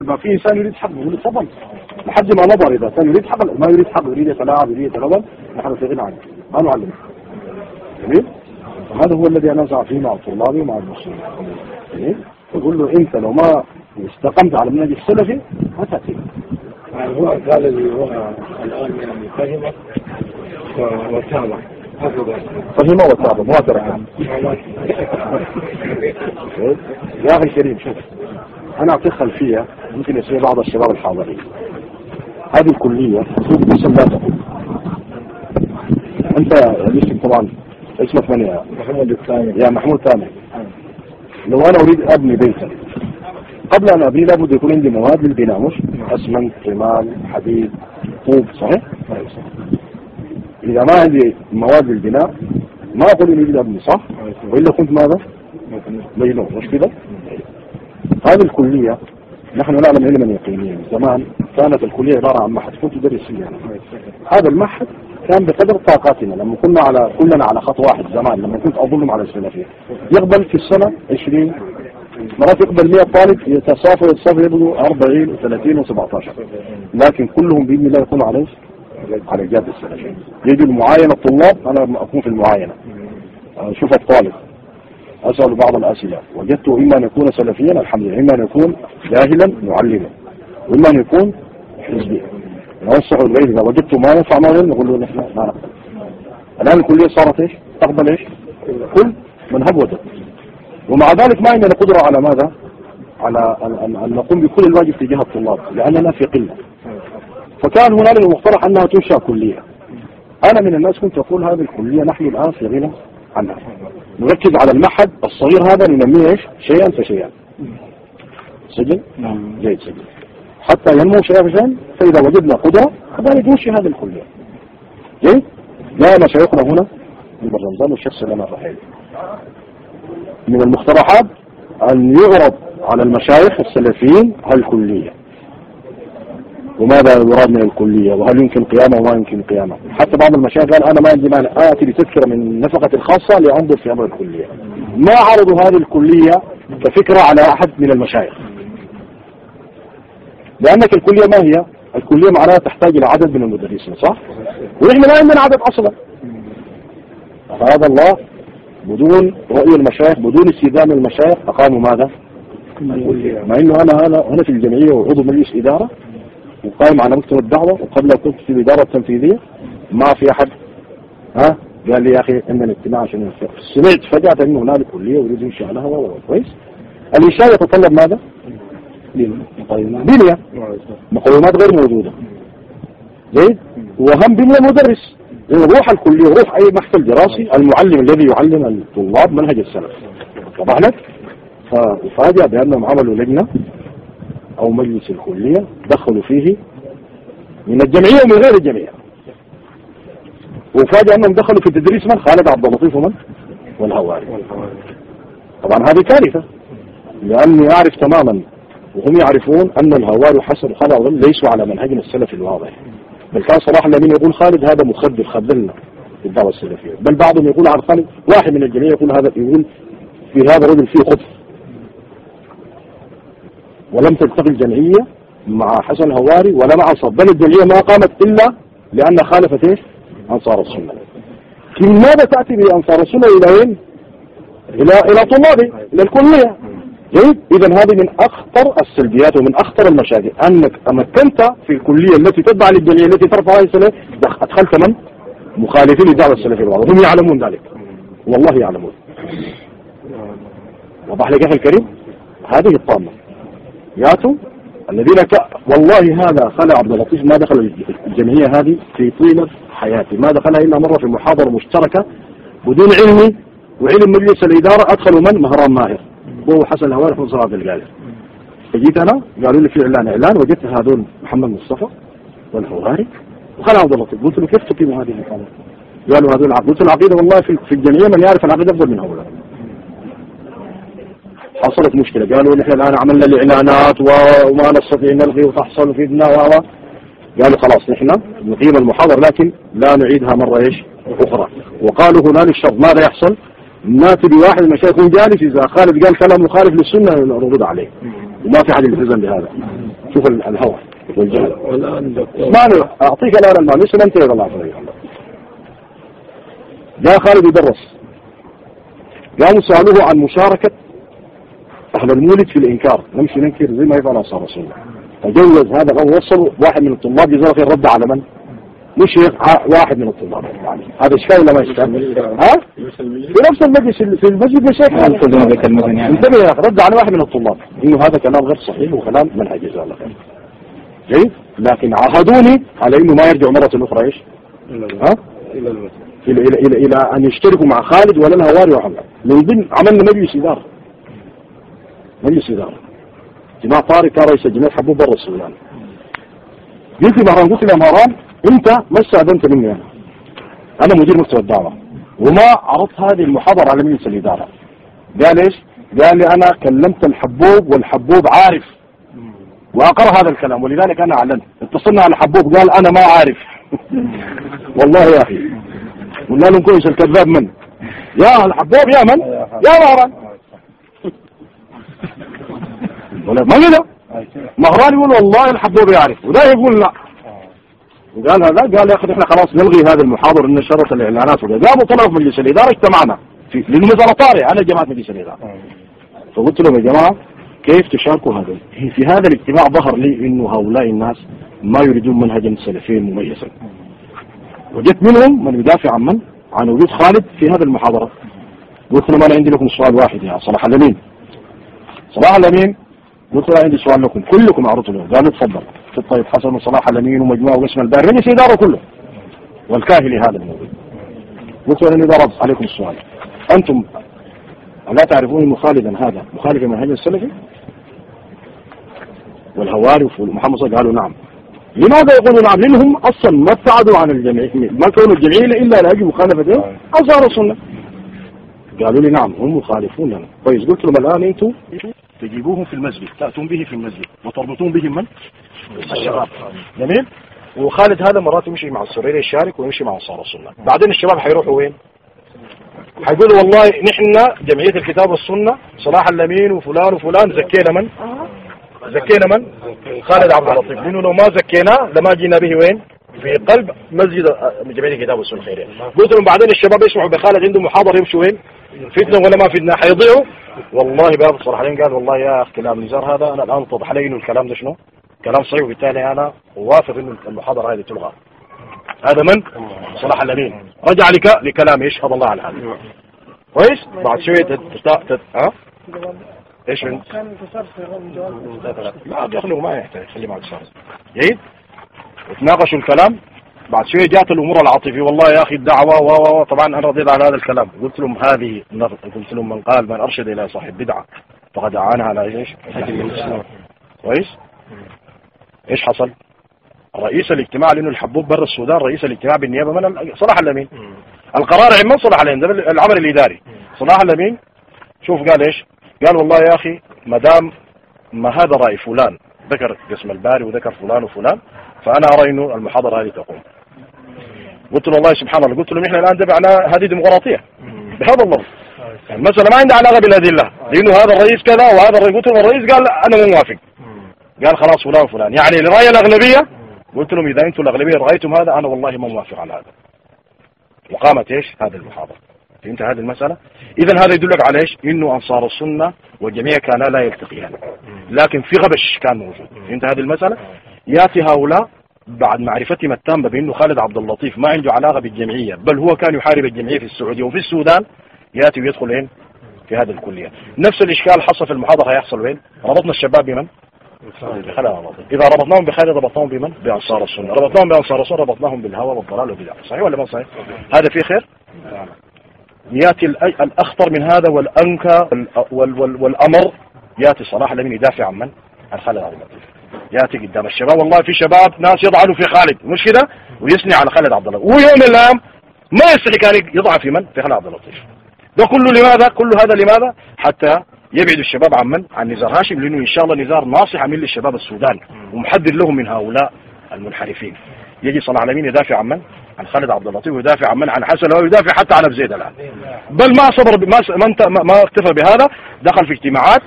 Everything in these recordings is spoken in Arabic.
ما في انسان يريد حق يقول تفضل لحد ما نظر اذا كان يريد حق ما يريد حق يريد يتلاعب يريد يتلون نحن في غنى عنه ما نعلمه. جميل. هذا هو الذي انا اسعى فيه مع طلابي ومع المسلمين. جميل. يقول له انت لو ما استقمت على المنهج السلفي ما تاتي. هو قال لي هو الان يعني فهمك وتابع فهم وتابع ما ترك. يا اخي الكريم شوف انا اعطيك خلفيه ممكن يصير بعض الشباب الحاضرين. هذه الكليه اسم لا تقول انت الاسم طبعا اسمك من يا محمود الثاني يا محمود ثاني. لو انا اريد ابني بيتا قبل ان ابني لابد يكون عندي مواد للبناء مش اسمنت رمال حديد طوب صحيح؟ اذا ما عندي مواد للبناء ما اقول اني اريد ابني صح؟ والا كنت ماذا؟ مجنون مش كده؟ هذه الكليه نحن نعلم علما يقينيا زمان كانت الكليه عباره عن معهد كنت ادرس فيه يعني. هذا المعهد كان بقدر طاقاتنا لما كنا كلنا على خط واحد زمان لما كنت اظلم على السلفيه يقبل في السنه 20 مرات يقبل 100 طالب يتصافوا يبقوا 40 و30 و17 لكن كلهم باذن الله يكونوا على الجاده السلفيه. يجي المعاينه الطلاب انا اكون في المعاينه اشوف الطالب اسال بعض الاسئله وجدته اما ان يكون سلفيا الحمد لله اما ان يكون جاهلا معلما واما ان يكون حزبيا. نوسع الغير اذا وجدته ما ينفع ما نقول له نحن ما نقبل. الان الكليه صارت ايش؟ تقبل ايش؟ كل من هب ومع ذلك ما عندنا قدره على ماذا؟ على ان نقوم بكل الواجب تجاه الطلاب لاننا في قله. فكان هنالك مقترح انها تنشا كليه. انا من الناس كنت اقول هذه الكليه نحن الان في غنى عنها. نركز على المعهد الصغير هذا ننميه ايش؟ شيئا فشيئا. سجل؟ نعم. جيد سجل. حتى ينمو شيئا فشيئا فاذا وجدنا قدره كذلك ننشئ هذه الكليه. جيد؟ لا مشايخنا هنا البرزنجان والشخص لنا الرحيل. من المقترحات ان يعرض على المشايخ السلفيين هالكليه. وماذا يراد من الكلية وهل يمكن قيامه وما يمكن قيامه. حتى بعض المشايخ قال أنا ما عندي مانع آتي بتذكرة من نفقة الخاصة لأنظر في أمر الكلية. ما عرضوا هذه الكلية كفكرة على أحد من المشايخ لأنك الكلية ما هي؟ الكلية معناها تحتاج إلى عدد من المدرسين صح؟ ونحن ما عندنا عدد أصلا. فهذا الله بدون رؤية المشايخ بدون استئذان المشايخ أقاموا ماذا؟ مع إنه أنا هنا في الجمعية وعضو مجلس إدارة وقائم على مكتب الدعوة وقبل كنت في الإدارة التنفيذية ما في أحد قال لي يا أخي عندنا اجتماع عشان ننفق. سمعت فجأة إنه هنالك كلية ويريد ينشأ لها كويس. الإنشاء يتطلب ماذا؟ بنية مقومات غير موجودة. جيد؟ وهم بنية مدرس روح الكلية وروح أي محفل دراسي المعلم الذي يعلم الطلاب منهج السلف. طبعا لك ففاجأ بأنهم عملوا لجنة أو مجلس الكلية دخلوا فيه من الجمعية ومن غير الجمعية وفاجأ أنهم دخلوا في تدريس من خالد عبد اللطيف ومن والهواري. طبعا هذه كارثة لأني أعرف تماما وهم يعرفون أن الهواري وحسن وخالد ليسوا على منهجنا السلفي الواضح. بل كان صلاح الأمين يقول خالد هذا مخدر خذلنا في الدعوة السلفية. بل بعضهم يقول عن خالد واحد من الجمعية يقول في هذا الرجل فيه خبث. ولم تلتقي الجمعية مع حسن الهواري ولا مع صب بل الجمعية ما قامت إلا لأن خالفت إيش؟ أنصار السنة. لماذا تأتي بأنصار السنة إلى وين؟ إلى طلابي إلى الكلية. جيد؟ إذا هذه من أخطر السلبيات ومن أخطر المشاكل أنك أمكنت في الكلية التي تتبع للجمعية التي ترفع هذه السنة أدخلت من؟ مخالفين للدعوة السلفية الواضحة. هم يعلمون ذلك والله يعلمون. وضح لك أخي الكريم هذه الطامة ياتوا الذين والله هذا خلع عبد اللطيف ما دخل الجمعية هذه في طيلة حياتي ما دخلها إلا مرة في محاضرة مشتركة بدون علمي وعلم مجلس الإدارة أدخلوا من مهران ماهر وهو حسن الهواري في صلاة القادر. فجيت أنا قالوا لي في إعلان وجدت هذول محمد مصطفى والهواري وخلع عبد اللطيف. قلت له كيف تقيم هذه المحاضرة؟ قالوا هذول قلت العقيدة والله في الجمعية من يعرف العقيدة أفضل من هؤلاء. حصلت مشكلة قالوا نحن الآن عملنا الإعلانات وما نستطيع نلغي وتحصل فينا قالوا خلاص نحن نقيم المحاضرة لكن لا نعيدها مرة إيش أخرى. وقالوا هنالك الشرط ماذا يحصل؟ ناتي بواحد من المشايخ جالس إذا خالد قال كلام مخالف للسنة نرد عليه. وما في حد يلتزم بهذا. شوف الهوى والجهل. والآن دكتور اسمعني أعطيك الآن المال لسه أنت يا الله عليك. جاء خالد يدرس، قاموا سألوه عن مشاركة أهل المولد في الإنكار، نمشي ننكر زي ما يفعل أصحاب رسول الله. تجوز هذا الأمر، وصلوا واحد من الطلاب جزاه خير رد على من؟ مش واحد من الطلاب يعني. هذا إشكال ولا ما إشكال؟ ها؟ في نفس المجلس في المسجد يا شيخ انتبه يا أخي، رد على واحد من الطلاب إنه هذا كلام غير صحيح وكلام منهج جزاه الله خير. جيد؟ لكن عاهدوني على إنه ما يرجعوا مرة أخرى إيش؟ ها؟ إلى أن يشتركوا مع خالد ولا الهواري وحمد. من ضمن عملنا مجلس إدارة، مجلس إدارة جماعة طارق كان رئيس الجمعية حبوب برا السودان. قلت لي مهران، قلت له مهران أنت ما استأذنت مني أنا مدير مكتب الدعوة وما عرضت هذه المحاضرة على مجلس الإدارة. قال إيش؟ قال لي أنا كلمت الحبوب والحبوب عارف وأقر هذا الكلام، ولذلك أنا أعلنت. اتصلنا على الحبوب قال أنا ما عارف. والله يا أخي قلنا لهم كويس الكذاب من؟ يا الحبوب يا من؟ يا مهران. ولا ما كده؟ مهران يقول والله الحبوب يعرف وده يقول لا. وقال هذا قال يا أخي إحنا خلاص نلغي هذا المحاضر إن شرط الإعلانات وده. قاموا طلعوا في مجلس الإدارة، اجتمعنا لأنه مثلا طارئ أنا جماعة مجلس الإدارة. فقلت لهم يا جماعة كيف تشاركوا هذا؟ في هذا الاجتماع ظهر لي إنه هؤلاء الناس ما يريدون منهجا سلفيا مميزا. وجدت منهم من يدافع عن من؟ عن وجود خالد في هذه المحاضرة. قلت لهم أنا عندي لكم سؤال واحد يا صلاح الأمين. صلاح الأمين قلت له عندي سؤال لكم كلكم عرضت له. قالوا تفضل. طيب حسن وصلاح الأمين ومجموعة وقسم الباري مجلس الإدارة كله والكاهلي هذا الموضوع. قلت له أنا إذا رد عليكم السؤال، أنتم لا تعرفون أن خالدا هذا مخالف منهج السلفي؟ والهواري ومحمد صلى قالوا نعم. لماذا يقولوا نعم؟ لأنهم أصلا ما ابتعدوا عن الجمعية، ما كانوا الجمعية إلا لأجل مخالفة أنصار السنة. قالوا لي نعم هم مخالفون لنا. كويس. قلت لهم الآن أنتم تجيبوهم في المسجد، تأتون به في المسجد وتربطون بهم من؟ الشباب. جميل. وخالد هذا مرات يمشي مع السريري الشارك ويمشي مع أنصار السنة. بعدين الشباب حيروحوا وين؟ حيقولوا والله نحن جمعية الكتاب والسنة صلاح الأمين وفلان وفلان زكينا من؟ زكينا من؟ خالد عبد اللطيف. لأنه لو ما زكيناه لما جينا به وين؟ في قلب مسجد جمعية الكتاب والسنة الخيرية. قلت لهم بعدين الشباب يسمعوا بخالد عنده محاضرة يمشوا وين؟ فتنة ولا ما فتنة حيضيعوا. والله باب الصراحة قال والله يا أخي كلام نزار هذا أنا الآن اتضح لي إنه الكلام ده شنو؟ كلام صحيح، وبالتالي أنا وافق إنه المحاضرة هذه تلغى. هذا من؟ صلاح الأمين رجع لكلام يشهد الله على هذا. كويس. بعد شوية ايش انت؟ لا دخلوا ما يحتاج خليه مع الصار. جيد. وتناقشوا الكلام. بعد شوية جاءت الأمور العاطفية والله يا أخي الدعوة طبعا أنا رضيت على هذا الكلام. قلت لهم هذه قلت لهم من قال من أرشد إلى صاحب بدعة فقد أعانها على إيش؟ كويس. إيش حصل؟ رئيس الاجتماع لأنه الحبوب برا السودان رئيس الاجتماع بالنيابة من صلاح الأمين. القرار عن من؟ صلاح الأمين. ده العمل الإداري. صلاح الأمين شوف قال إيش؟ قال والله يا أخي مدام ما هذا رأي فلان ذكر قسم الباري وذكر فلان وفلان فأنا أرى إنه المحاضرة هذه تقوم. قلت له والله سبحان الله. قلت له نحن الآن دفعنا هذه ديمقراطية بهذا اللفظ. المسألة ما عندها علاقة بالأدلة لأنه هذا الرئيس كذا وهذا الرئيس. قلت له الرئيس قال أنا مو موافق. قال خلاص فلان وفلان يعني لرأي الأغلبية. قلت لهم إذا أنتم الأغلبية رأيتم هذا أنا والله ما موافق على هذا. وقامت إيش هذه المحاضرة. فهمت هذه المسألة؟ إذا هذا يدلك على إيش؟ إنه أنصار السنة والجميع كانا لا يلتقيان لكن في غبش كان موجود. فهمت هذه المسألة؟ يأتي هؤلاء بعد معرفتهم التامة بأنه خالد عبد اللطيف ما عنده علاقة بالجمعية بل هو كان يحارب الجمعية في السعودية وفي السودان، يأتي ويدخل وين؟ في هذه الكلية. نفس الإشكال حصل في المحاضرة هيحصل وين؟ ربطنا الشباب بمن؟ إذا ربطناهم بخالد ربطناهم بمن؟ بأنصار السنة. ربطناهم بأنصار السنة ربطناهم بالهوى والضلال والبدع. صحيح ولا ما صحيح؟ هذا فيه خير؟ يأتي الأخطر من هذا والأنكى والأمر يأتي صلاح الأمين يدافع عن من؟ عن خالد عبد اللطيف. يأتي قدام الشباب والله في شباب ناس يضعنوا في خالد مش كده ويثني على خالد عبد اللطيف ويوم الأيام ما يستحي كان يضع في من؟ في خالد عبد اللطيف. ده كله لماذا؟ كل هذا لماذا؟ حتى يبعد الشباب عن من؟ عن نزار هاشم لأنه إن شاء الله نزار ناصح عمل للشباب السودان ومحذر لهم من هؤلاء المنحرفين. يجي صلاح الأمين يدافع عن من؟ عن خالد عبد اللطيف ويدافع عن من؟ عن حسن ويدافع حتى عن أبو زيد الآن. بل ما صبر ما اكتفى بهذا، دخل في اجتماعات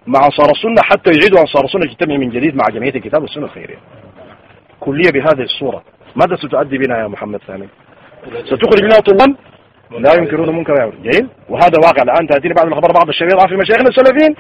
مع أنصار السنة حتى يعيدوا أنصار السنة تجتمع من جديد مع جمعية الكتاب والسنة الخيرية. كلية بهذه الصورة ماذا ستؤدي بنا يا محمد ثاني؟ ستخرج لنا طلابا لا ينكرون منكر ويعبدون. جيد، وهذا واقع الآن. تأتيني بعض الخبر بعض الشباب في مشايخنا السلفيين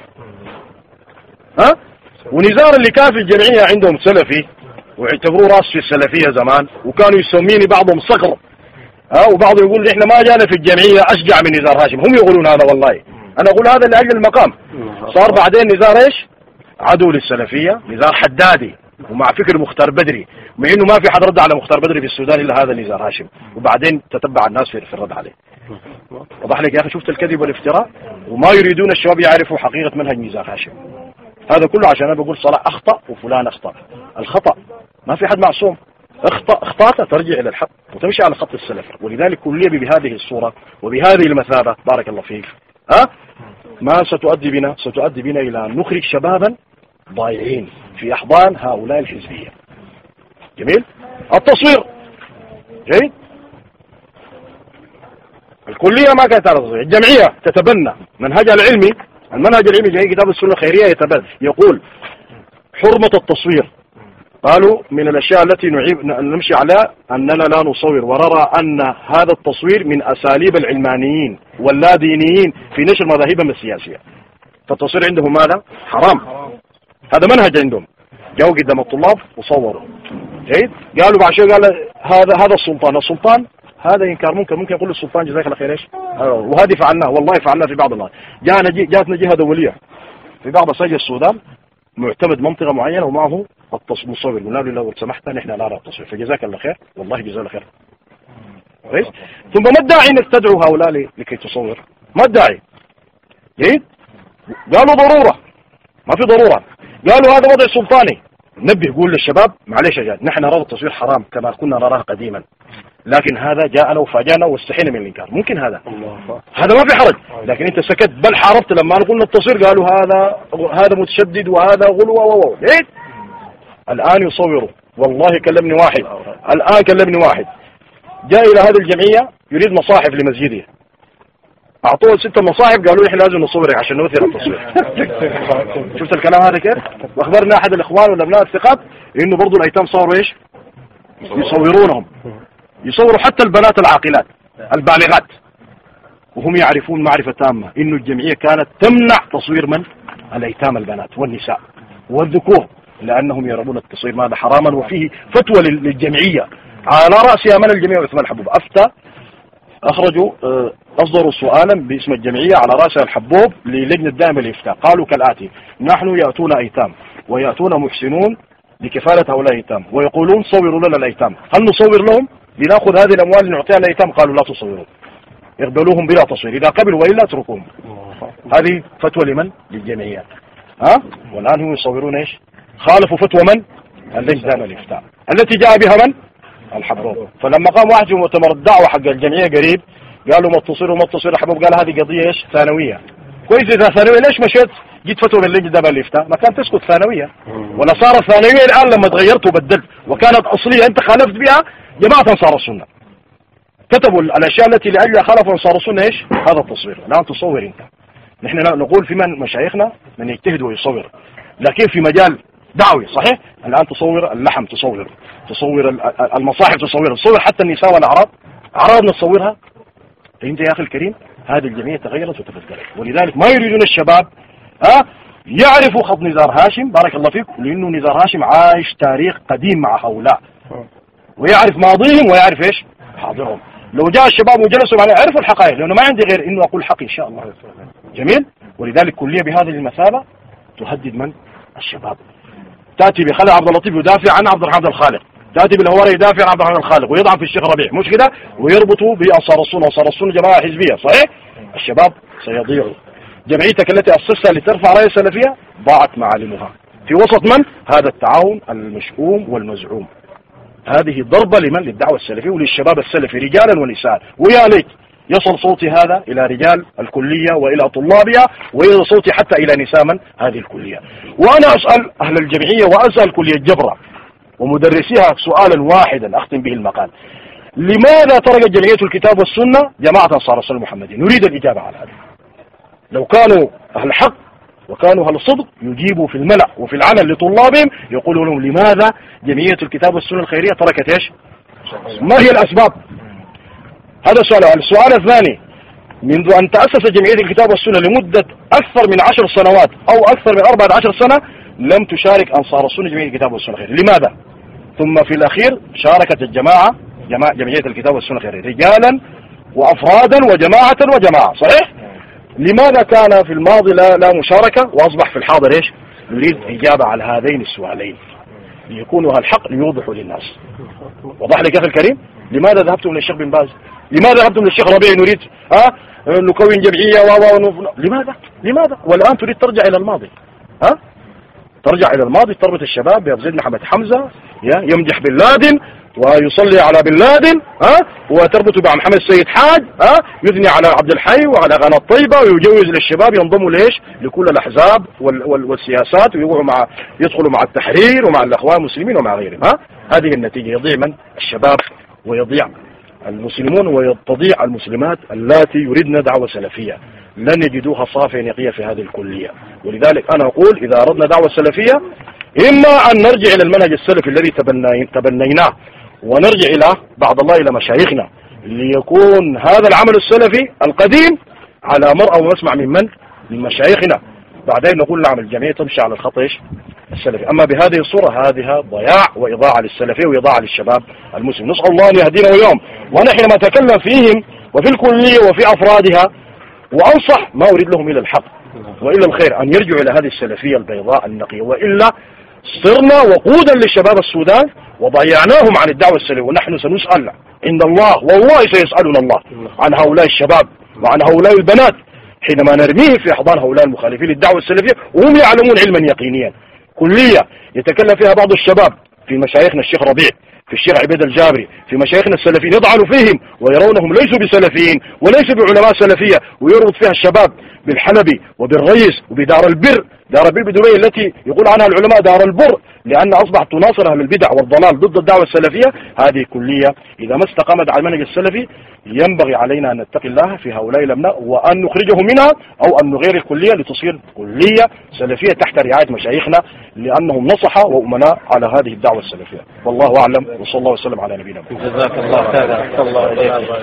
ونزار اللي كان في الجمعية عندهم سلفي ويعتبروه راس في السلفية زمان، وكانوا يسميني بعضهم صقر وبعضهم يقول احنا ما جانا في الجمعية اشجع من نزار هاشم. هم يقولون هذا، والله انا اقول هذا لاجل المقام. صار بعدين نزار ايش؟ عدو للسلفية، نزار حدادي ومع فكر مختار بدري، مع انه ما في حد رد على مختار بدري في السودان الا هذا نزار هاشم، وبعدين تتبع الناس في الرد عليه. وضح لك يا اخي، شفت الكذب والافتراء؟ وما يريدون الشباب يعرفوا حقيقة منهج نزار هاشم. هذا كله عشان انا بقول صلاح اخطأ وفلان اخطأ. الخطأ ما في حد معصوم، اخطأت ترجع الى الحق وتمشي على خط السلف. ولذلك كلية بهذه الصورة وبهذه المثابة بارك الله فيك ما ستؤدي بنا؟ ستؤدي بنا الى ان نخرج شبابا ضايعين في احضان هؤلاء الحزبية. جميل. التصوير جيد. الكلية ما كانت على تصوير، الجمعية تتبنى منهجها العلمي. المنهج العلمي جاي كتاب السنة الخيرية يقول حرمة التصوير. قالوا من الأشياء التي نمشي عليها أننا لا نصور، ونرى أن هذا التصوير من أساليب العلمانيين واللادينيين في نشر مذاهبهم السياسية. فالتصوير عندهم ماذا؟ حرام. هذا منهج عندهم. جاءوا قدام الطلاب وصوروا. جيد. قالوا بعد شوي قال هذا السلطان هذا إنكار منكر. ممكن يقول للسلطان جزاك الله خير ايش؟ وهذه فعلناه، والله فعلناه في بعض الناس. جاءتنا جهة دولية في بعض مساجد السودان معتمد منطقة معينة ومعه المصور، قلنا له لو سمحت نحن لا نرى التصوير، فجزاك الله خير، والله جزاه الله خير. كويس. ثم ما الداعي انك تدعو هؤلاء لكي تصور؟ ما الداعي؟ جيد. قالوا ضرورة، ما في ضرورة. قالوا هذا وضع سلطاني. نبه يقول للشباب معلش يا جاد، نحن نرى التصوير حرام كما كنا نراه قديما، لكن هذا جاءنا وفاجأنا واستحينا من الإنكار. ممكن هذا ما في حرج، لكن أنت سكت بل حاربت لما قلنا التصوير. قالوا هذا متشدد وهذا غلو ليه؟ الآن يصوروا. والله كلمني واحد جاء إلى هذه الجمعية يريد مصاحف لمسجده، أعطوه 6 مصاحف، قالوا إحنا لازم نصورك عشان نوثر التصوير. شفت الكلام هذا كيف؟ وأخبرنا أحد الإخوان والأبناء الثقات إنه برضو الأيتام صاروا إيش؟ يصورونهم، يصوروا حتى البنات العاقلات البالغات، وهم يعرفون معرفة تامة إنه الجمعية كانت تمنع تصوير من؟ الأيتام البنات والنساء والذكور، لأنهم يرون التصوير ماذا؟ حراما. وفيه فتوى للجمعية على رأسها من الجمعية عثمان الحبوب أفتى، أخرجوا أصدروا سؤالا باسم الجمعية على رأسها الحبوب للجنة الدائمة للإفتاء. قالوا كالآتي: نحن يأتون أيتام ويأتون محسنون لكفالة هؤلاء الأيتام ويقولون صوروا لنا الأيتام، هل نصور لهم؟ لنأخذ هذه الأموال لنعطيها الأيتام. قالوا لا تصوروا، اقبلوهم بلا تصوير، إذا قبلوا وإلا اتركوهم. هذه فتوى لمن؟ للجمعية. والآن هم يصورون إيش؟ خالفوا فتوى من؟ اللجنة الدائمة للإفتاء التي جاء بها من؟ الحبوب. فلما قام واحد في مؤتمر الدعوة حق الجمعية قريب قالوا ما تصير الحبوب، قال هذه قضية ايش؟ ثانوية. كويس، إذا ثانوية ليش مشيت جيت فتوى من اللجنة الدائمة للإفتاء؟ ما كانت تسكت ثانوية، ولا صارت ثانوية الآن لما تغيرت وبدلت، وكانت أصلية أنت خالفت بها جماعة أنصار السنة، كتبوا الأشياء التي لأجلها خالفوا أنصار السنة ايش؟ هذا التصوير. الآن تصور أنت. نحن نقول في من مشايخنا من يجتهد ويصور، لكن في مجال دعوي صحيح الآن تصور اللحم، تصور المصاحف، تصور حتى النساء والأعراض، أعراضنا تصورها. فهمت يا أخي الكريم؟ هذه الجمعية تغيرت وتفكرت، ولذلك ما يريدون الشباب يعرفوا خط نزار هاشم بارك الله فيك، لأنه نزار هاشم عايش تاريخ قديم مع هؤلاء ويعرف ماضيهم ويعرف إيش حاضرهم. لو جاء الشباب وجلسوا معنا عرفوا الحقائق، لأنه ما عندي غير إنه أقول حق إن شاء الله. جميل. ولذلك كلية بهذه المثابة تهدد من؟ الشباب. تأتي بخالد عبد اللطيف يدافع عن عبد الرحمن الخالق، تأتي بالهواري يدافع عن عبد الرحمن الخالق ويضع في الشيخ ربيع، مش كده؟ ويربطوا بأنصار السنة، وأنصار السنة جماعة حزبية صحيح؟ الشباب سيضيعوا. جمعيتك التي أسستها لترفع راية السلفية ضاعت معالمها في وسط من؟ هذا التعاون المشؤوم والمزعوم. هذه ضربة لمن؟ للدعوة السلفية وللشباب السلفي رجالا ونساء. ويا ليت يصل صوتي هذا إلى رجال الكلية وإلى طلابها، ويصل صوتي حتى إلى نساء من هذه الكلية. وأنا أسأل أهل الجمعية وأسأل كلية جبرة ومدرسيها سؤالا واحدا أختم به المقال: لماذا تركت جمعية الكتاب والسنة جماعة أنصار السنة المحمدية؟ نريد الإجابة على هذا. لو كانوا أهل حق وكانوا أهل الصدق يجيبوا في الملأ وفي العلن لطلابهم، يقولوا لهم لماذا جمعية الكتاب والسنة الخيرية تركت إيش؟ ما هي الأسباب؟ هذا سؤال. السؤال الثاني، منذ أن تأسس جمعية الكتاب والسنة لمدة أكثر من 10 سنوات أو أكثر من 14 سنة لم تشارك أنصار السنة جمعية الكتاب والسنة الخيرية، لماذا؟ ثم في الأخير شاركت جمعية الكتاب والسنة الخيرية رجالا وأفرادا وجماعة، صحيح؟ لماذا كان في الماضي لا مشاركة وأصبح في الحاضر إيش؟ نريد إجابة على هذين السؤالين ليكونوا الحق ليوضحوا للناس. وضح لك أخي الكريم، لماذا ذهبتم للشيخ بن باز؟ لماذا ذهبتم للشيخ ربيع نريد نكون جمعية لماذا؟ والآن تريد ترجع إلى الماضي، ترجع إلى الماضي، تربط الشباب بأبو زيد محمد حمزة يمدح بن لادن ويصلي على بن لادن، وتربط مع محمد السيد حاج، يثني على عبد الحي وعلى غانا الطيبة، ويجوز للشباب ينضموا ليش؟ لكل الأحزاب والسياسات، يدخلوا مع التحرير ومع الأخوان المسلمين ومع غيرهم. هذه النتيجة، يضيع من؟ الشباب، ويضيع المسلمون، ويضيع المسلمات اللاتي يريدن دعوة سلفية. لن يجدوها صافية نقية في هذه الكلية. ولذلك أنا أقول إذا أردنا دعوة سلفية إما أن نرجع إلى المنهج السلفي الذي تبنيناه، ونرجع إلى بعد الله إلى مشايخنا، ليكون هذا العمل السلفي القديم على مرأى ومسمع من مشايخنا. بعدين نقول نعم الجميع تمشي على الخط السلفي. أما بهذه الصورة هذه ضياع وإضاعة للسلفية وإضاعة للشباب المسلم. نسأل الله أن يهدينا ويوم. وأنا حينما أتكلم فيهم وفي الكلية وفي أفرادها وأنصح ما أريد لهم إلى الحق وإلى الخير، أن يرجعوا إلى هذه السلفية البيضاء النقية، وإلا صرنا وقودا للشباب السودان وضيعناهم عن الدعوة السلفية. ونحن سنسأل عند الله، والله سيسألنا الله عن هؤلاء الشباب وعن هؤلاء البنات حينما نرميه في أحضان هؤلاء المخالفين للدعوة السلفية وهم يعلمون علما يقينيا. كلية يتكلم فيها بعض الشباب في مشايخنا الشيخ ربيع، في الشيخ عبيد الجابري، في مشايخنا السلفيين، يطعنوا فيهم ويرونهم ليسوا بسلفيين وليسوا بعلماء سلفية، ويربط فيها الشباب بالحلبي وبالرئيس وبدار البر، دار البر بدبي التي يقول عنها العلماء دار البر، لأن أصبحت تناصر أهل البدع والضلال ضد الدعوة السلفية. هذه كلية إذا ما استقامت على المنهج السلفي ينبغي علينا أن نتقي الله في هؤلاء الأبناء، وأن نخرجهم منها أو أن نغير الكلية لتصير كلية سلفية تحت رعاية مشايخنا، لأنهم نصحة وأمناء على هذه الدعوة السلفية. والله أعلم، وصلى الله وسلم على نبينا محمد. جزاك الله خيرا.